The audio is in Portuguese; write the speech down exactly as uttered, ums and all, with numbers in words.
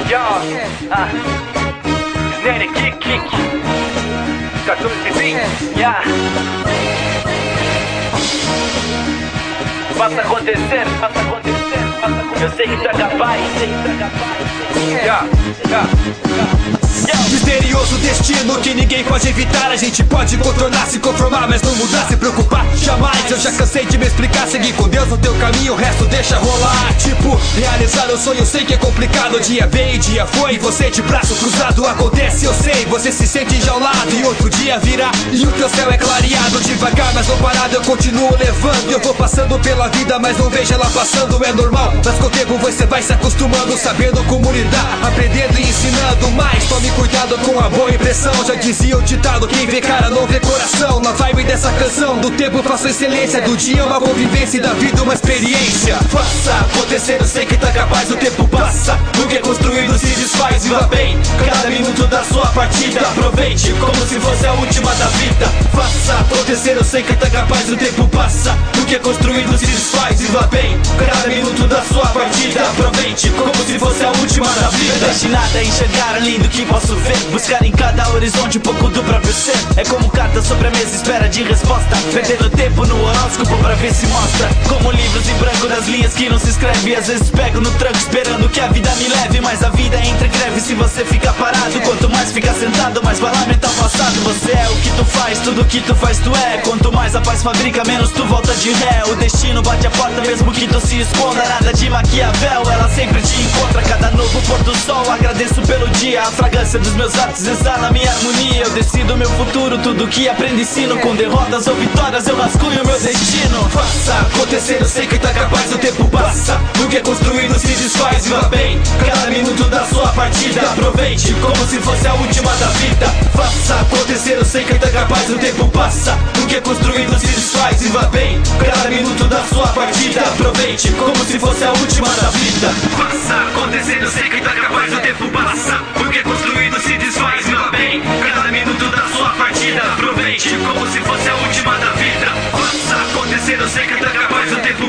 Yo, ah, Snare, kick, kick, quatorze, vinte, yeah. Faça acontecer, faça acontecer, faça acontecer. Eu sei que tu é capaz, sei que tu é capaz. Yeah, yeah, yeah. Misterioso destino que ninguém pode evitar. A gente pode contornar, se conformar, mas não mudar, se preocupar jamais. Eu já cansei de me explicar, seguir com Deus no teu caminho, o resto deixa rolar. Tipo, realizar o sonho, eu sei que é complicado. Dia veio, dia foi, você de braço cruzado. Acontece, eu sei, você se sente enjaulado. E outro dia virá, e o teu céu é clareado. Devagar, mas não parado, eu continuo levando. Eu vou passando pela vida, mas não vejo ela passando. É normal, mas com o tempo você vai se acostumando, sabendo como lidar, aprendendo e ensinando mais. Tome cuidado com a boa impressão, já dizia o ditado: quem vê cara não vê coração. Na vibe dessa canção, do tempo faço excelência, do dia uma convivência e da vida uma experiência. Faça acontecer, eu sei que tá capaz, o tempo passa, o que é construído se desfaz. Viva bem cada minuto da sua partida, aproveite como se fosse a última da vida. Faça acontecer, eu sei que tá capaz, o tempo passa, o que é construído se desfaz. Viva bem cada minuto da sua partida, aproveite como se fosse a última da vida. Destinada a enxergar além do que posso ver, buscar em cada horizonte um pouco do próprio ser. É como carta sobre a mesa, espera de resposta, perdendo tempo no horóscopo pra ver se mostra. Como livros em branco das linhas que não se escreve. Às vezes pego no tranco esperando que a vida me leve, mas a vida entra em greve se você fica parado. Quanto mais fica sentado, mais vai lamentar o passado. Você é o que tu faz, tudo que tu faz tu é. Quanto mais a paz fabrica, menos tu volta de ré. O destino bate a porta mesmo que tu se esconda. Nada de Maquiavel, ela sempre te encontra. Cada novo pôr do sol, agradeço pelo dia. A fragrância dos meus atos exala minha harmonia. Eu decido meu futuro, tudo que aprendo ensino. Com derrotas ou vitórias eu rascunho meu destino. Faça acontecer, eu sei que tá capaz, o tempo passa, o que é construído se desfaz. Viva bem cada minuto da sua partida, aproveite como se fosse a última da vida. Faça acontecer, eu sei que tá capaz, o tempo passa, o que é construído se desfaz. Viva bem cada minuto da sua partida, aproveite como se fosse a última da vida. Faça acontecer, eu sei que tá capaz, o tempo passa, o que é construído se desfaz. Viva bem cada minuto da sua partida, aproveite como se fosse a última da vida. Faça acontecer, eu sei que tá capaz, o tempo